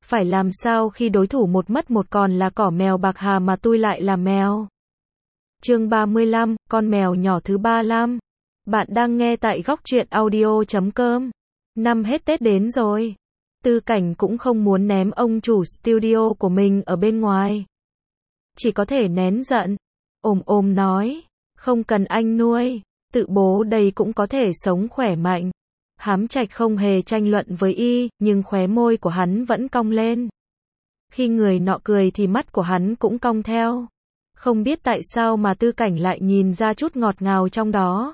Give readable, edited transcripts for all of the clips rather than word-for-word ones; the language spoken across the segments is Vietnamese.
Phải làm sao khi đối thủ một mất một còn là cỏ mèo bạc hà mà tôi lại là mèo? Chương 35, con mèo nhỏ thứ 35. Bạn đang nghe tại góc truyện audio.com. Năm hết Tết đến rồi. Tư Cảnh cũng không muốn ném ông chủ studio của mình ở bên ngoài. Chỉ có thể nén giận. Ồm nói. Không cần anh nuôi. Tự bố đây cũng có thể sống khỏe mạnh. Hám Trạch không hề tranh luận với y, nhưng khóe môi của hắn vẫn cong lên. Khi người nọ cười thì mắt của hắn cũng cong theo. Không biết tại sao mà Tư Cảnh lại nhìn ra chút ngọt ngào trong đó.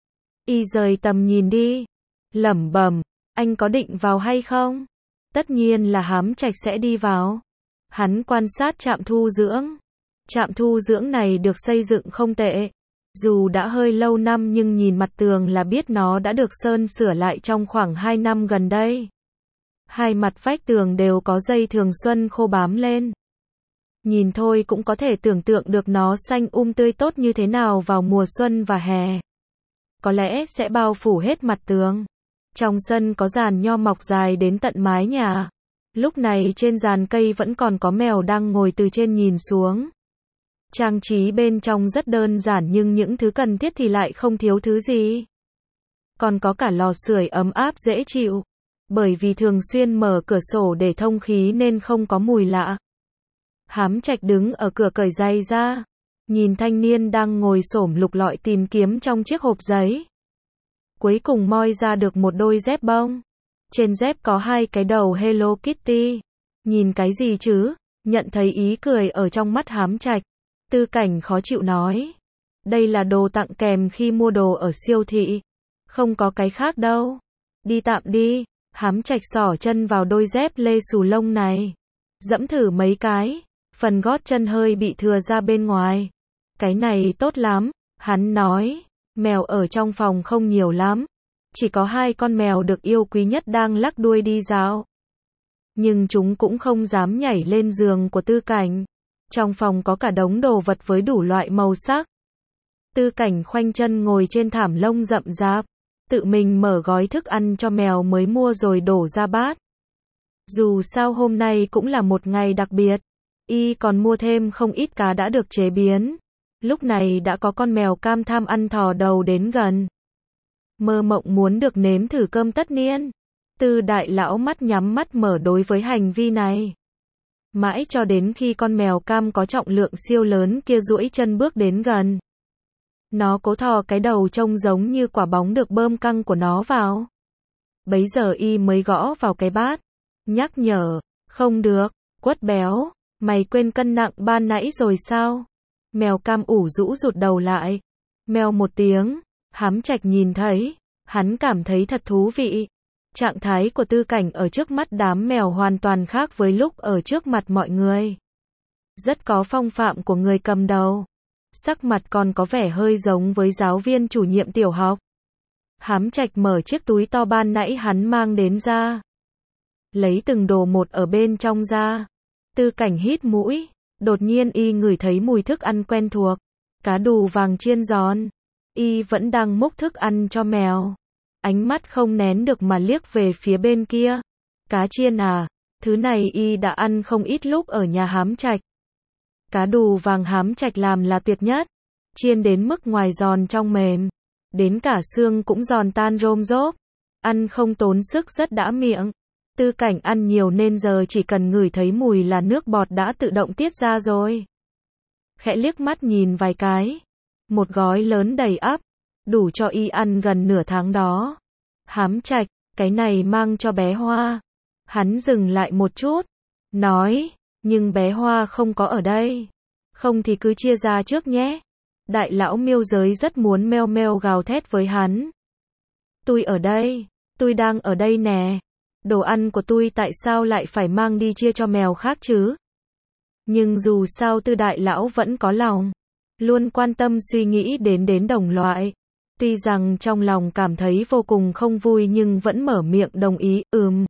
Y rời tầm nhìn đi. Lẩm bẩm, anh có định vào hay không? Tất nhiên là Hám Trạch sẽ đi vào. Hắn quan sát trạm thu dưỡng. Trạm thu dưỡng này được xây dựng không tệ. Dù đã hơi lâu năm nhưng nhìn mặt tường là biết nó đã được sơn sửa lại trong khoảng 2 năm gần đây. Hai mặt vách tường đều có dây thường xuân khô bám lên. Nhìn thôi cũng có thể tưởng tượng được nó xanh tươi tốt như thế nào vào mùa xuân và hè. Có lẽ sẽ bao phủ hết mặt tường. Trong sân có giàn nho mọc dài đến tận mái nhà. Lúc này trên giàn cây vẫn còn có mèo đang ngồi từ trên nhìn xuống. Trang trí bên trong rất đơn giản nhưng những thứ cần thiết thì lại không thiếu thứ gì. Còn có cả lò sưởi ấm áp dễ chịu. Bởi vì thường xuyên mở cửa sổ để thông khí nên không có mùi lạ. Hám Trạch đứng ở cửa cởi giày ra. Nhìn thanh niên đang ngồi xổm lục lọi tìm kiếm trong chiếc hộp giấy. Cuối cùng moi ra được một đôi dép bông. Trên dép có 2 cái đầu Hello Kitty. Nhìn cái gì chứ? Nhận thấy ý cười ở trong mắt Hám Trạch. Tư Cảnh khó chịu nói. Đây là đồ tặng kèm khi mua đồ ở siêu thị. Không có cái khác đâu. Đi tạm đi. Hám Trạch xỏ chân vào đôi dép lê xù lông này. Dẫm thử mấy cái. Phần gót chân hơi bị thừa ra bên ngoài. Cái này tốt lắm. Hắn nói. Mèo ở trong phòng không nhiều lắm. Chỉ có 2 con mèo được yêu quý nhất đang lắc đuôi đi dạo. Nhưng chúng cũng không dám nhảy lên giường của Tư Cảnh. Trong phòng có cả đống đồ vật với đủ loại màu sắc. Tư Cảnh khoanh chân ngồi trên thảm lông rậm rạp. Tự mình mở gói thức ăn cho mèo mới mua rồi đổ ra bát. Dù sao hôm nay cũng là một ngày đặc biệt. Y còn mua thêm không ít cá đã được chế biến. Lúc này đã có con mèo cam tham ăn thò đầu đến gần. Mơ mộng muốn được nếm thử cơm tất niên. Tư đại lão mắt nhắm mắt mở đối với hành vi này. Mãi cho đến khi con mèo cam có trọng lượng siêu lớn kia duỗi chân bước đến gần. Nó cố thò cái đầu trông giống như quả bóng được bơm căng của nó vào. Bấy giờ y mới gõ vào cái bát. Nhắc nhở, không được, quất béo, mày quên cân nặng ban nãy rồi sao? Mèo cam ủ rũ rụt đầu lại. Mèo một tiếng, Hám Trạch nhìn thấy, hắn cảm thấy thật thú vị. Trạng thái của Tư Cảnh ở trước mắt đám mèo hoàn toàn khác với lúc ở trước mặt mọi người. Rất có phong phạm của người cầm đầu. Sắc mặt còn có vẻ hơi giống với giáo viên chủ nhiệm tiểu học. Hám Trạch mở chiếc túi to ban nãy hắn mang đến ra. Lấy từng đồ một ở bên trong ra. Tư Cảnh hít mũi. Đột nhiên y ngửi thấy mùi thức ăn quen thuộc. Cá đù vàng chiên giòn. Y vẫn đang múc thức ăn cho mèo. Ánh mắt không nén được mà liếc về phía bên kia. Cá chiên à? Thứ này y đã ăn không ít lúc ở nhà Hám Trạch. Cá đù vàng Hám Trạch làm là tuyệt nhất. Chiên đến mức ngoài giòn trong mềm. Đến cả xương cũng giòn tan rôm rốp. Ăn không tốn sức rất đã miệng. Tư Cảnh ăn nhiều nên giờ chỉ cần ngửi thấy mùi là nước bọt đã tự động tiết ra rồi. Khẽ liếc mắt nhìn vài cái. Một gói lớn đầy ắp. Đủ cho y ăn gần nửa tháng đó. Hám Trạch, cái này mang cho bé Hoa. Hắn dừng lại một chút. Nói, nhưng bé Hoa không có ở đây. Không thì cứ chia ra trước nhé. Đại lão miêu giới rất muốn meo meo gào thét với hắn. Tôi ở đây. Tôi đang ở đây nè. Đồ ăn của tôi tại sao lại phải mang đi chia cho mèo khác chứ? Nhưng dù sao Tư đại lão vẫn có lòng. Luôn quan tâm suy nghĩ đến đồng loại. Tuy rằng trong lòng cảm thấy vô cùng không vui nhưng vẫn mở miệng đồng ý,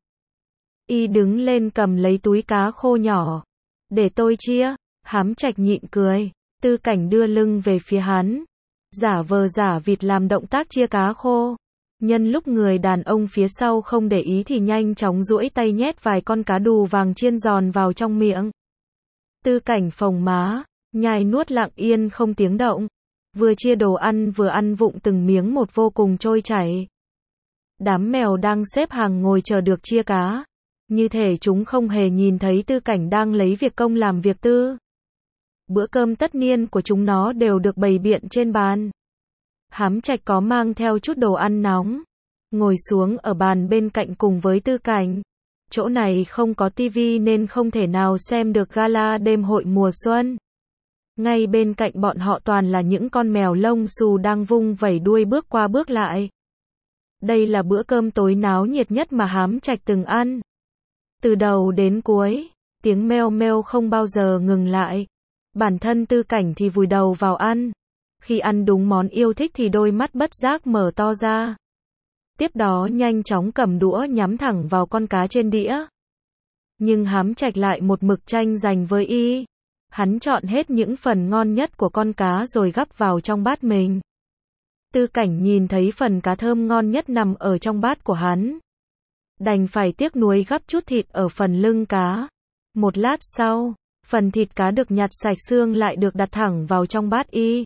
Y đứng lên cầm lấy túi cá khô nhỏ. Để tôi chia. Hám Trạch nhịn cười. Tư Cảnh đưa lưng về phía hắn. Giả vờ giả vịt làm động tác chia cá khô. Nhân lúc người đàn ông phía sau không để ý thì nhanh chóng duỗi tay nhét vài con cá đù vàng chiên giòn vào trong miệng. Tư Cảnh phồng má, nhai nuốt lặng yên không tiếng động. Vừa chia đồ ăn vừa ăn vụng từng miếng một vô cùng trôi chảy. Đám mèo đang xếp hàng ngồi chờ được chia cá. Như thể chúng không hề nhìn thấy Tư Cảnh đang lấy việc công làm việc tư. Bữa cơm tất niên của chúng nó đều được bày biện trên bàn. Hám Trạch có mang theo chút đồ ăn nóng. Ngồi xuống ở bàn bên cạnh cùng với Tư Cảnh. Chỗ này không có tivi nên không thể nào xem được gala đêm hội mùa xuân. Ngay bên cạnh bọn họ toàn là những con mèo lông xù đang vung vẩy đuôi bước qua bước lại. Đây là bữa cơm tối náo nhiệt nhất mà Hám Trạch từng ăn. Từ đầu đến cuối, tiếng meo meo không bao giờ ngừng lại. Bản thân Tư Cảnh thì vùi đầu vào ăn. Khi ăn đúng món yêu thích thì đôi mắt bất giác mở to ra. Tiếp đó nhanh chóng cầm đũa nhắm thẳng vào con cá trên đĩa. Nhưng Hám Trạch lại một mực tranh giành với y. Hắn chọn hết những phần ngon nhất của con cá rồi gắp vào trong bát mình. Tư Cảnh nhìn thấy phần cá thơm ngon nhất nằm ở trong bát của hắn. Đành phải tiếc nuối gắp chút thịt ở phần lưng cá. Một lát sau, phần thịt cá được nhặt sạch xương lại được đặt thẳng vào trong bát y.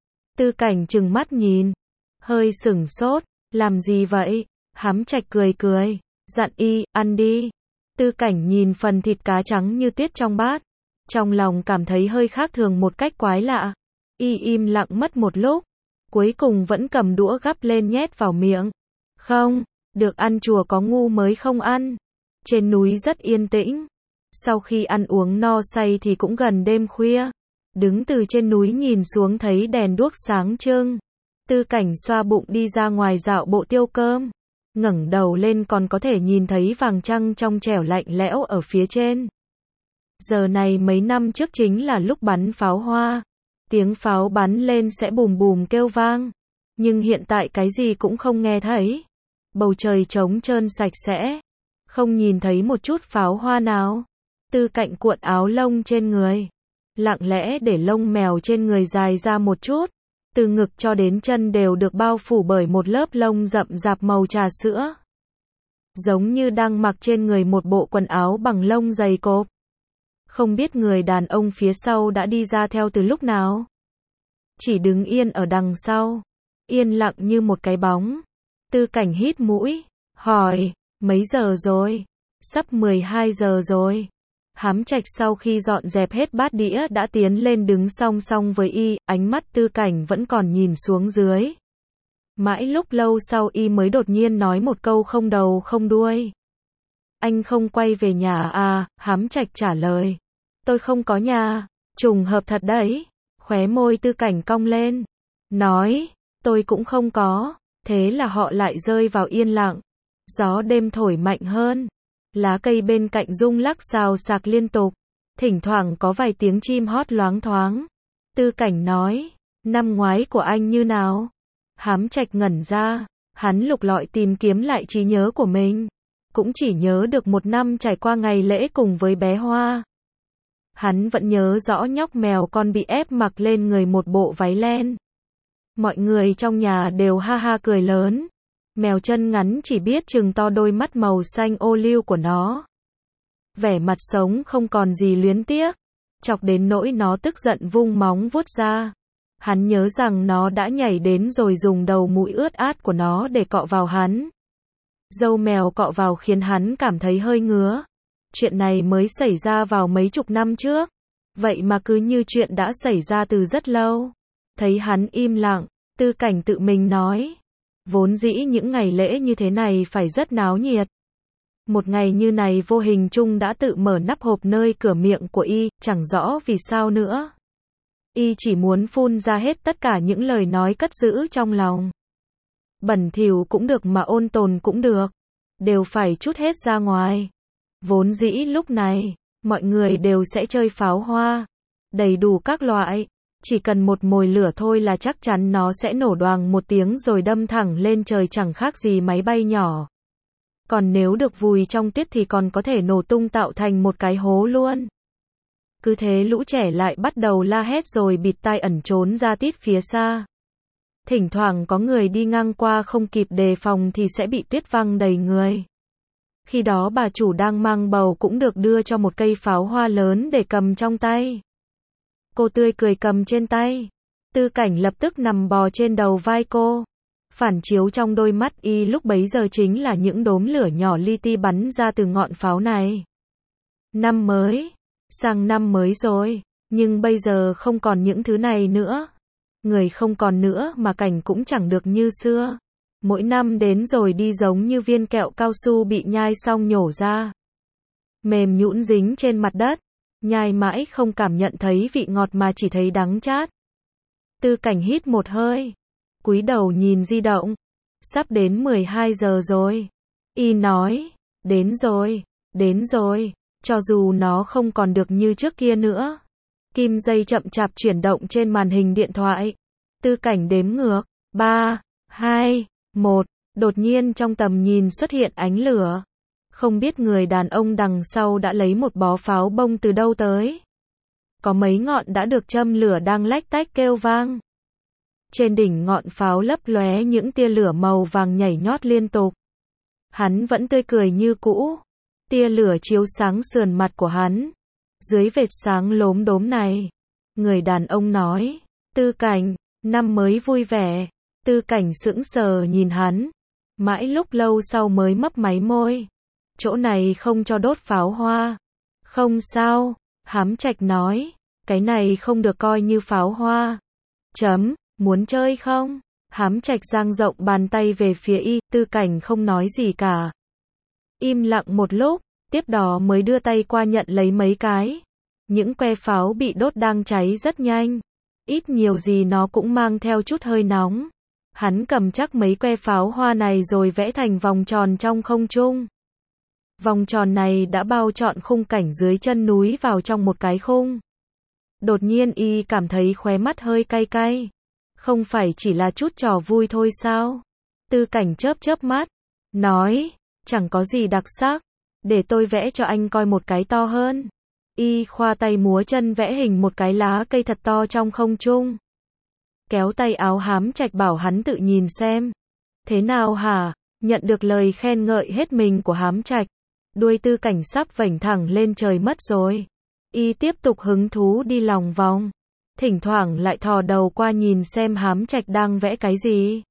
Tư Cảnh trừng mắt nhìn, hơi sửng sốt, làm gì vậy? Hám Trạch cười cười, dặn y, ăn đi. Tư Cảnh nhìn phần thịt cá trắng như tuyết trong bát, trong lòng cảm thấy hơi khác thường một cách quái lạ. Y im lặng mất một lúc, cuối cùng vẫn cầm đũa gắp lên nhét vào miệng. Không, được ăn chùa có ngu mới không ăn. Trên núi rất yên tĩnh. Sau khi ăn uống no say thì cũng gần đêm khuya. Đứng từ trên núi nhìn xuống thấy đèn đuốc sáng trưng. Tư Cảnh xoa bụng đi ra ngoài dạo bộ tiêu cơm. Ngẩng đầu lên còn có thể nhìn thấy vàng trăng trong trẻo lạnh lẽo ở phía trên. Giờ này mấy năm trước chính là lúc bắn pháo hoa. Tiếng pháo bắn lên sẽ bùm bùm kêu vang. Nhưng hiện tại cái gì cũng không nghe thấy. Bầu trời trống trơn sạch sẽ. Không nhìn thấy một chút pháo hoa nào. Tư Cảnh cuộn áo lông trên người. Lặng lẽ để lông mèo trên người dài ra một chút. Từ ngực cho đến chân đều được bao phủ bởi một lớp lông rậm rạp màu trà sữa. Giống như đang mặc trên người một bộ quần áo bằng lông dày cộp. Không biết người đàn ông phía sau đã đi ra theo từ lúc nào. Chỉ đứng yên ở đằng sau. Yên lặng như một cái bóng. Tư Cảnh hít mũi. Hỏi, mấy giờ rồi? Sắp 12 giờ rồi. Hám Trạch sau khi dọn dẹp hết bát đĩa đã tiến lên đứng song song với y, ánh mắt Tư Cảnh vẫn còn nhìn xuống dưới. Mãi lúc lâu sau y mới đột nhiên nói một câu không đầu không đuôi. Anh không quay về nhà à? Hám Trạch trả lời. Tôi không có nhà. Trùng hợp thật đấy. Khóe môi Tư Cảnh cong lên. Nói, tôi cũng không có. Thế là họ lại rơi vào yên lặng. Gió đêm thổi mạnh hơn. Lá cây bên cạnh rung lắc xào xạc liên tục. Thỉnh thoảng có vài tiếng chim hót loáng thoáng. Tư Cảnh nói, năm ngoái của anh như nào? Hám Trạch ngẩn ra. Hắn lục lọi tìm kiếm lại trí nhớ của mình. Cũng chỉ nhớ được một năm trải qua ngày lễ cùng với bé Hoa. Hắn vẫn nhớ rõ nhóc mèo con bị ép mặc lên người một bộ váy len. Mọi người trong nhà đều ha ha cười lớn. Mèo chân ngắn chỉ biết chừng to đôi mắt màu xanh ô liu của nó. Vẻ mặt sống không còn gì luyến tiếc. Chọc đến nỗi nó tức giận vung móng vuốt ra. Hắn nhớ rằng nó đã nhảy đến rồi dùng đầu mũi ướt át của nó để cọ vào hắn. Râu mèo cọ vào khiến hắn cảm thấy hơi ngứa. Chuyện này mới xảy ra vào mấy chục năm trước. Vậy mà cứ như chuyện đã xảy ra từ rất lâu. Thấy hắn im lặng, Tư Cảnh tự mình nói. Vốn dĩ những ngày lễ như thế này phải rất náo nhiệt. Một ngày như này vô hình chung đã tự mở nắp hộp nơi cửa miệng của y, chẳng rõ vì sao nữa. Y chỉ muốn phun ra hết tất cả những lời nói cất giữ trong lòng. Bẩn thỉu cũng được mà ôn tồn cũng được. Đều phải trút hết ra ngoài. Vốn dĩ lúc này, mọi người đều sẽ chơi pháo hoa. Đầy đủ các loại. Chỉ cần một mồi lửa thôi là chắc chắn nó sẽ nổ đoàng một tiếng rồi đâm thẳng lên trời chẳng khác gì máy bay nhỏ. Còn nếu được vùi trong tuyết thì còn có thể nổ tung tạo thành một cái hố luôn. Cứ thế lũ trẻ lại bắt đầu la hét rồi bịt tai ẩn trốn ra tít phía xa. Thỉnh thoảng có người đi ngang qua không kịp đề phòng thì sẽ bị tuyết văng đầy người. Khi đó bà chủ đang mang bầu cũng được đưa cho một cây pháo hoa lớn để cầm trong tay. Cô tươi cười cầm trên tay. Tư Cảnh lập tức nằm bò trên đầu vai cô. Phản chiếu trong đôi mắt y lúc bấy giờ chính là những đốm lửa nhỏ li ti bắn ra từ ngọn pháo này. Năm mới. Sang năm mới rồi. Nhưng bây giờ không còn những thứ này nữa. Người không còn nữa mà cảnh cũng chẳng được như xưa. Mỗi năm đến rồi đi giống như viên kẹo cao su bị nhai xong nhổ ra. Mềm nhũn dính trên mặt đất. Nhai mãi không cảm nhận thấy vị ngọt mà chỉ thấy đắng chát. Tư Cảnh hít một hơi. Cúi đầu nhìn di động. Sắp đến 12 giờ rồi. Y nói. Đến rồi. Đến rồi. Cho dù nó không còn được như trước kia nữa. Kim dây chậm chạp chuyển động trên màn hình điện thoại. Tư Cảnh đếm ngược. 3, 2, 1. Đột nhiên trong tầm nhìn xuất hiện ánh lửa. Không biết người đàn ông đằng sau đã lấy một bó pháo bông từ đâu tới. Có mấy ngọn đã được châm lửa đang lách tách kêu vang. Trên đỉnh ngọn pháo lấp lóe những tia lửa màu vàng nhảy nhót liên tục. Hắn vẫn tươi cười như cũ. Tia lửa chiếu sáng sườn mặt của hắn. Dưới vệt sáng lốm đốm này, người đàn ông nói, Tư Cảnh, năm mới vui vẻ. Tư Cảnh sững sờ nhìn hắn. Mãi lúc lâu sau mới mấp máy môi. Chỗ này không cho đốt pháo hoa. Không sao, Hám Trạch nói, cái này không được coi như pháo hoa. Muốn chơi không? Hám Trạch dang rộng bàn tay về phía y, Tư Cảnh không nói gì cả. Im lặng một lúc, tiếp đó mới đưa tay qua nhận lấy mấy cái. Những que pháo bị đốt đang cháy rất nhanh. Ít nhiều gì nó cũng mang theo chút hơi nóng. Hắn cầm chắc mấy que pháo hoa này rồi vẽ thành vòng tròn trong không trung. Vòng tròn này đã bao trọn khung cảnh dưới chân núi vào trong một cái khung. Đột nhiên y cảm thấy khóe mắt hơi cay cay. Không phải chỉ là chút trò vui thôi sao? Tư Cảnh chớp mắt. Nói, chẳng có gì đặc sắc. Để tôi vẽ cho anh coi một cái to hơn. Y khoa tay múa chân vẽ hình một cái lá cây thật to trong không trung. Kéo tay áo Hám Trạch bảo hắn tự nhìn xem. Thế nào hả? Nhận được lời khen ngợi hết mình của Hám Trạch. Đuôi Tư Cảnh sắp vểnh thẳng lên trời mất rồi. Y tiếp tục hứng thú đi lòng vòng. Thỉnh thoảng lại thò đầu qua nhìn xem Hám Trạch đang vẽ cái gì.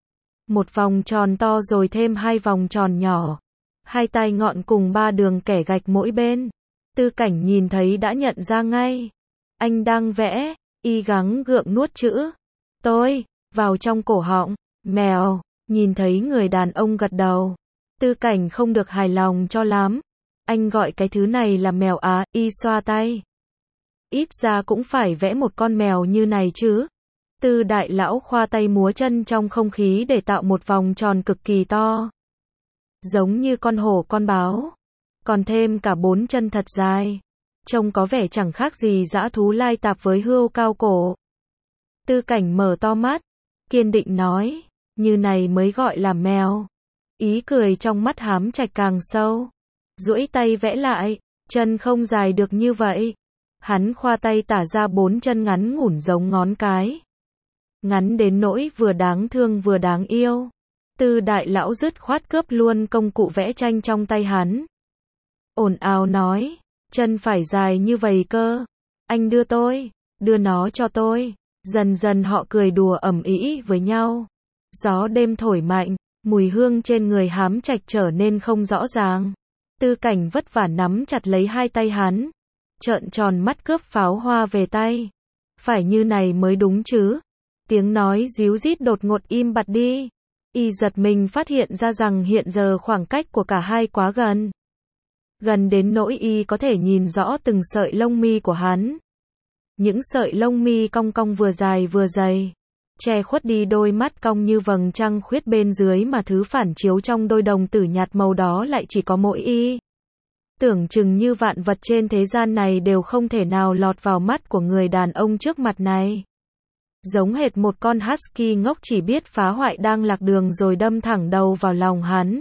Một vòng tròn to rồi thêm 2 vòng tròn nhỏ. 2 tai ngọn cùng 3 đường kẻ gạch mỗi bên. Tư Cảnh nhìn thấy đã nhận ra ngay. Anh đang vẽ. Y gắng gượng nuốt chữ. Tôi, vào trong cổ họng. Mèo. Nhìn thấy người đàn ông gật đầu. Tư Cảnh không được hài lòng cho lắm. Anh gọi cái thứ này là mèo á, y xoa tay. Ít ra cũng phải vẽ một con mèo như này chứ. Tư đại lão khoa tay múa chân trong không khí để tạo một vòng tròn cực kỳ to. Giống như con hổ con báo. Còn thêm cả 4 chân thật dài. Trông có vẻ chẳng khác gì dã thú lai tạp với hươu cao cổ. Tư Cảnh mở to mắt. Kiên định nói. Như này mới gọi là mèo. Ý cười trong mắt Hám Trạch càng sâu. Duỗi tay vẽ lại. Chân không dài được như vậy. Hắn khoa tay tả ra 4 chân ngắn ngủn giống ngón cái. Ngắn đến nỗi vừa đáng thương vừa đáng yêu. Tư đại lão dứt khoát cướp luôn công cụ vẽ tranh trong tay hắn. Ồn ào nói. Chân phải dài như vậy cơ. Anh đưa nó cho tôi. Dần dần họ cười đùa ầm ĩ với nhau. Gió đêm thổi mạnh. Mùi hương trên người Hám Trạch trở nên không rõ ràng. Tư Cảnh vất vả nắm chặt lấy 2 tay hắn. Trợn tròn mắt cướp pháo hoa về tay. Phải như này mới đúng chứ. Tiếng nói díu dít đột ngột im bặt đi. Y giật mình phát hiện ra rằng hiện giờ khoảng cách của cả hai quá gần. Gần đến nỗi y có thể nhìn rõ từng sợi lông mi của hắn. Những sợi lông mi cong cong vừa dài vừa dày. Che khuất đi đôi mắt cong như vầng trăng khuyết bên dưới mà thứ phản chiếu trong đôi đồng tử nhạt màu đó lại chỉ có mỗi y. Tưởng chừng như vạn vật trên thế gian này đều không thể nào lọt vào mắt của người đàn ông trước mặt này. Giống hệt một con husky ngốc chỉ biết phá hoại đang lạc đường rồi đâm thẳng đầu vào lòng hắn.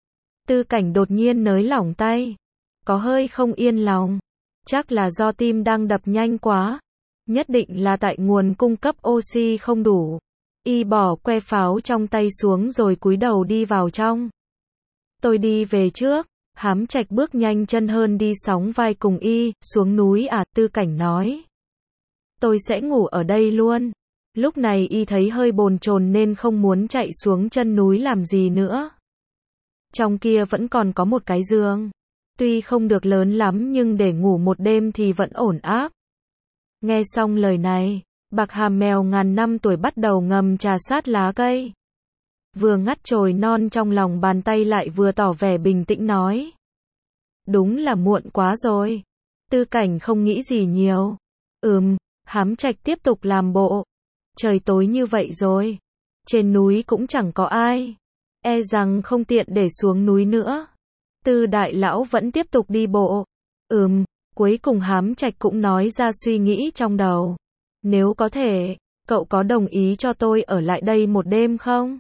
Tư Cảnh đột nhiên nới lỏng tay. Có hơi không yên lòng. Chắc là do tim đang đập nhanh quá. Nhất định là tại nguồn cung cấp oxy không đủ. Y bỏ que pháo trong tay xuống rồi cúi đầu đi vào trong. Tôi đi về trước. Hám Trạch bước nhanh chân hơn đi sóng vai cùng Y, xuống núi à, Tư Cảnh nói. Tôi sẽ ngủ ở đây luôn. Lúc này Y thấy hơi bồn chồn nên không muốn chạy xuống chân núi làm gì nữa. Trong kia vẫn còn có một cái giường. Tuy không được lớn lắm nhưng để ngủ một đêm thì vẫn ổn áp. Nghe xong lời này, Bạc Hà mèo ngàn năm tuổi bắt đầu ngầm trà sát lá cây. Vừa ngắt chồi non trong lòng bàn tay lại vừa tỏ vẻ bình tĩnh nói. Đúng là muộn quá rồi. Tư Cảnh không nghĩ gì nhiều. Hám Trạch tiếp tục làm bộ. Trời tối như vậy rồi. Trên núi cũng chẳng có ai. E rằng không tiện để xuống núi nữa. Tư đại lão vẫn tiếp tục đi bộ. Cuối cùng Hám Trạch cũng nói ra suy nghĩ trong đầu. Nếu có thể, cậu có đồng ý cho tôi ở lại đây một đêm không?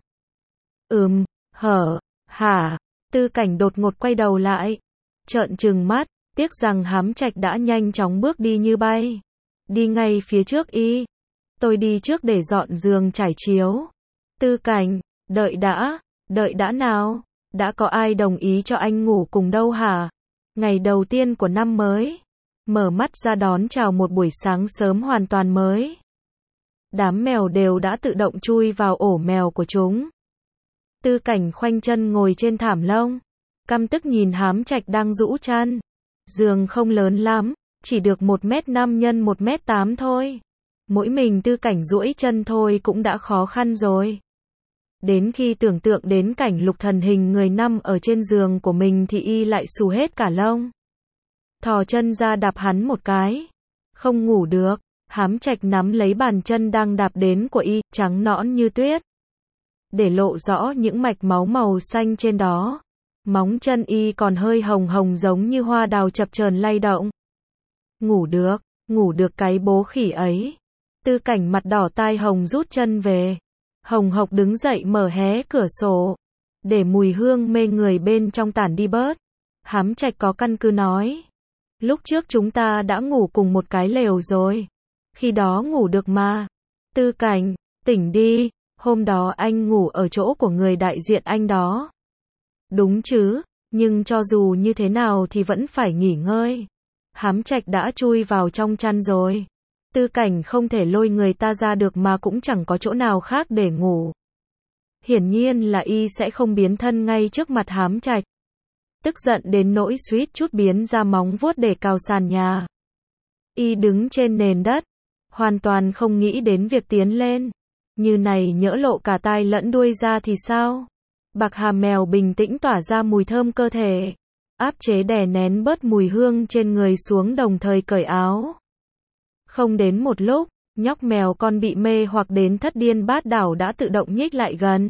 Hả? Tư Cảnh đột ngột quay đầu lại. Trợn trừng mắt, tiếc rằng Hám Trạch đã nhanh chóng bước đi như bay. Đi ngay phía trước Y. Tôi đi trước để dọn giường trải chiếu. Tư Cảnh, đợi đã nào. Đã có ai đồng ý cho anh ngủ cùng đâu hả? Ngày đầu tiên của năm mới. Mở mắt ra đón chào một buổi sáng sớm hoàn toàn mới. Đám mèo đều đã tự động chui vào ổ mèo của chúng. Tư Cảnh khoanh chân ngồi trên thảm lông. Căm tức nhìn Hám Trạch đang rũ chăn. Giường không lớn lắm, chỉ được 1m5 x 1m8 thôi. Mỗi mình Tư Cảnh duỗi chân thôi cũng đã khó khăn rồi. Đến khi tưởng tượng đến cảnh Lục Thần hình người nằm ở trên giường của mình thì Y lại xù hết cả lông. Thò chân ra đạp hắn một cái. Không ngủ được. Hám Trạch nắm lấy bàn chân đang đạp đến của Y, trắng nõn như tuyết. Để lộ rõ những mạch máu màu xanh trên đó. Móng chân Y còn hơi hồng hồng giống như hoa đào chập chờn lay động. Ngủ được cái bố khỉ ấy. Tư Cảnh mặt đỏ tai hồng rút chân về. Hồng hộc đứng dậy mở hé cửa sổ. Để mùi hương mê người bên trong tản đi bớt. Hám Trạch có căn cứ nói. Lúc trước chúng ta đã ngủ cùng một cái lều rồi. Khi đó ngủ được mà. Tư Cảnh, tỉnh đi. Hôm đó anh ngủ ở chỗ của người đại diện anh đó. Đúng chứ, nhưng cho dù như thế nào thì vẫn phải nghỉ ngơi. Hám Trạch đã chui vào trong chăn rồi. Tư Cảnh không thể lôi người ta ra được mà cũng chẳng có chỗ nào khác để ngủ. Hiển nhiên là Y sẽ không biến thân ngay trước mặt Hám Trạch. Tức giận đến nỗi suýt chút biến ra móng vuốt để cào sàn nhà. Y đứng trên nền đất, hoàn toàn không nghĩ đến việc tiến lên. Như này nhỡ lộ cả tai lẫn đuôi ra thì sao? Bạc Hà mèo bình tĩnh tỏa ra mùi thơm cơ thể. Áp chế đè nén bớt mùi hương trên người xuống đồng thời cởi áo. Không đến một lúc, nhóc mèo con bị mê hoặc đến thất điên bát đảo đã tự động nhích lại gần.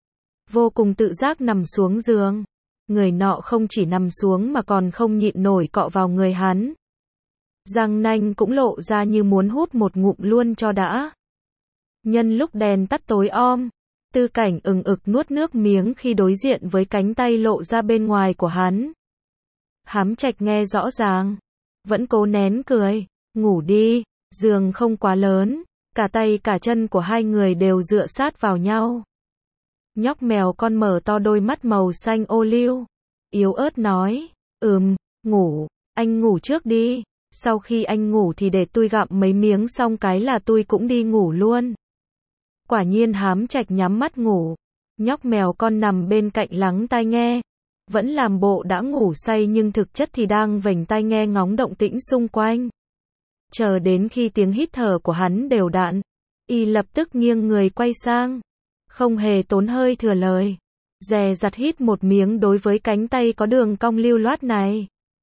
Vô cùng tự giác nằm xuống giường. Người nọ không chỉ nằm xuống mà còn không nhịn nổi cọ vào người hắn. Răng nanh cũng lộ ra như muốn hút một ngụm luôn cho đã. Nhân lúc đèn tắt tối om, Tư Cảnh ực nuốt nước miếng khi đối diện với cánh tay lộ ra bên ngoài của hắn. Hám Trạch nghe rõ ràng, vẫn cố nén cười. Ngủ đi, giường không quá lớn, cả tay cả chân của hai người đều dựa sát vào nhau. Nhóc mèo con mở to đôi mắt màu xanh ô liu, yếu ớt nói, ngủ, anh ngủ trước đi, sau khi anh ngủ thì để tôi gặm mấy miếng xong cái là tôi cũng đi ngủ luôn. Quả nhiên Hám Trạch nhắm mắt ngủ, nhóc mèo con nằm bên cạnh lắng tai nghe, vẫn làm bộ đã ngủ say nhưng thực chất thì đang vểnh tai nghe ngóng động tĩnh xung quanh. Chờ đến khi tiếng hít thở của hắn đều đặn, Y lập tức nghiêng người quay sang, không hề tốn hơi thừa lời, dè dặt hít một miếng đối với cánh tay có đường cong lưu loát này.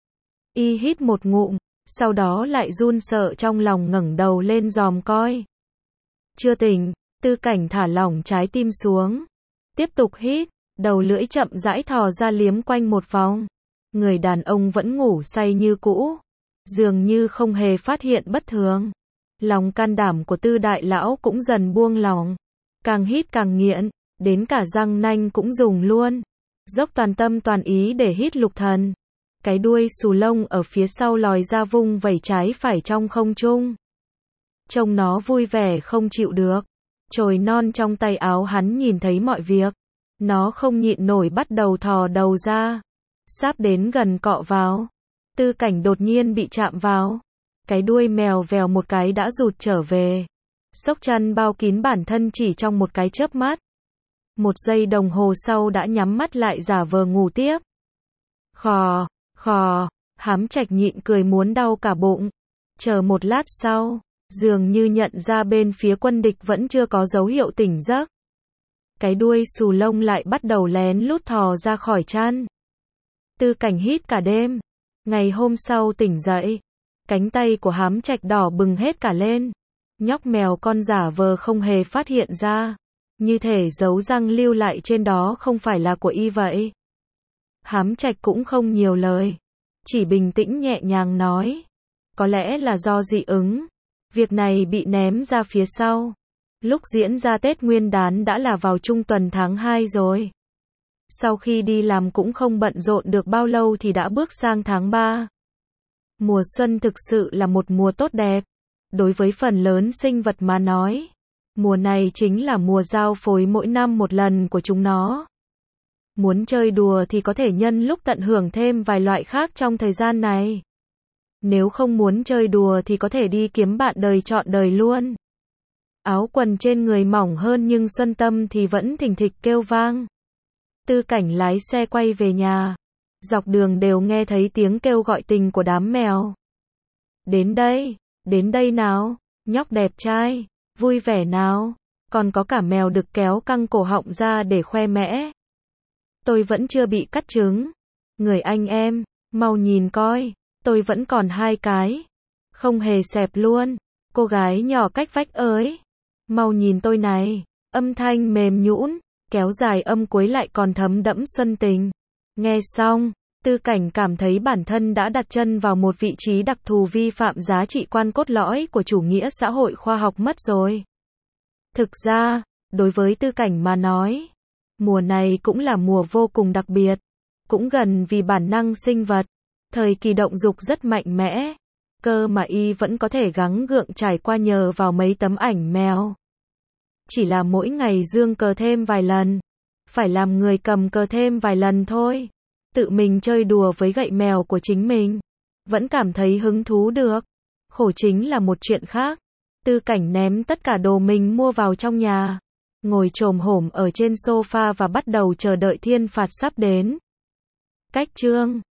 Y hít một ngụm, sau đó lại run sợ trong lòng ngẩng đầu lên dòm coi. Chưa tỉnh, Tư Cảnh thả lỏng trái tim xuống, tiếp tục hít, đầu lưỡi chậm rãi thò ra liếm quanh một vòng. Người đàn ông vẫn ngủ say như cũ, dường như không hề phát hiện bất thường. Lòng can đảm của Tư đại lão cũng dần buông lỏng, càng hít càng nghiện, đến cả răng nanh cũng dùng luôn. Dốc toàn tâm toàn ý để hít Lục Thần. Cái đuôi xù lông ở phía sau lòi ra vung vẩy trái phải trong không trung. Trông nó vui vẻ không chịu được. Chồi non trong tay áo hắn nhìn thấy mọi việc. Nó không nhịn nổi bắt đầu thò đầu ra. Sắp đến gần cọ vào. Tư Cảnh đột nhiên bị chạm vào. Cái đuôi mèo vèo một cái đã rụt trở về. Xốc chăn bao kín bản thân chỉ trong một cái chớp mắt. 1 giây đồng hồ sau đã nhắm mắt lại giả vờ ngủ tiếp. Khò, khò, Hám Trạch nhịn cười muốn đau cả bụng. Chờ một lát sau, dường như nhận ra bên phía quân địch vẫn chưa có dấu hiệu tỉnh giấc. Cái đuôi xù lông lại bắt đầu lén lút thò ra khỏi chăn. Tư Cảnh hít cả đêm. Ngày hôm sau tỉnh dậy, cánh tay của Hám Trạch đỏ bừng hết cả lên. Nhóc mèo con giả vờ không hề phát hiện ra. Như thể dấu răng lưu lại trên đó không phải là của y vậy. Hám Trạch cũng không nhiều lời. Chỉ bình tĩnh nhẹ nhàng nói. Có lẽ là do dị ứng. Việc này bị ném ra phía sau. Lúc diễn ra Tết Nguyên đán đã là vào trung tuần tháng 2 rồi. Sau khi đi làm cũng không bận rộn được bao lâu thì đã bước sang tháng 3. Mùa xuân thực sự là một mùa tốt đẹp. Đối với phần lớn sinh vật mà nói, mùa này chính là mùa giao phối mỗi năm một lần của chúng nó. Muốn chơi đùa thì có thể nhân lúc tận hưởng thêm vài loại khác trong thời gian này. Nếu không muốn chơi đùa thì có thể đi kiếm bạn đời trọn đời luôn. Áo quần trên người mỏng hơn nhưng Xuân Tâm thì vẫn thình thịch kêu vang. Tư Cảnh lái xe quay về nhà. Dọc đường đều nghe thấy tiếng kêu gọi tình của đám mèo. Đến đây nào, nhóc đẹp trai, vui vẻ nào. Còn có cả mèo đực kéo căng cổ họng ra để khoe mẽ. Tôi vẫn chưa bị cắt trứng. Người anh em, mau nhìn coi, tôi vẫn còn 2 cái. Không hề xẹp luôn. Cô gái nhỏ cách vách ơi, mau nhìn tôi này. Âm thanh mềm nhũn, kéo dài âm cuối lại còn thấm đẫm xuân tình. Nghe xong, Tư Cảnh cảm thấy bản thân đã đặt chân vào một vị trí đặc thù vi phạm giá trị quan cốt lõi của chủ nghĩa xã hội khoa học mất rồi. Thực ra, đối với Tư Cảnh mà nói, mùa này cũng là mùa vô cùng đặc biệt, cũng gần vì bản năng sinh vật, thời kỳ động dục rất mạnh mẽ, cơ mà y vẫn có thể gắng gượng trải qua nhờ vào mấy tấm ảnh mèo. Chỉ là mỗi ngày giương cờ thêm vài lần, phải làm người cầm cờ thêm vài lần thôi. Tự mình chơi đùa với gậy mèo của chính mình, vẫn cảm thấy hứng thú được. Khổ chính là một chuyện khác. Tư Cảnh ném tất cả đồ mình mua vào trong nhà, ngồi chồm hổm ở trên sofa và bắt đầu chờ đợi thiên phạt sắp đến. Cách chương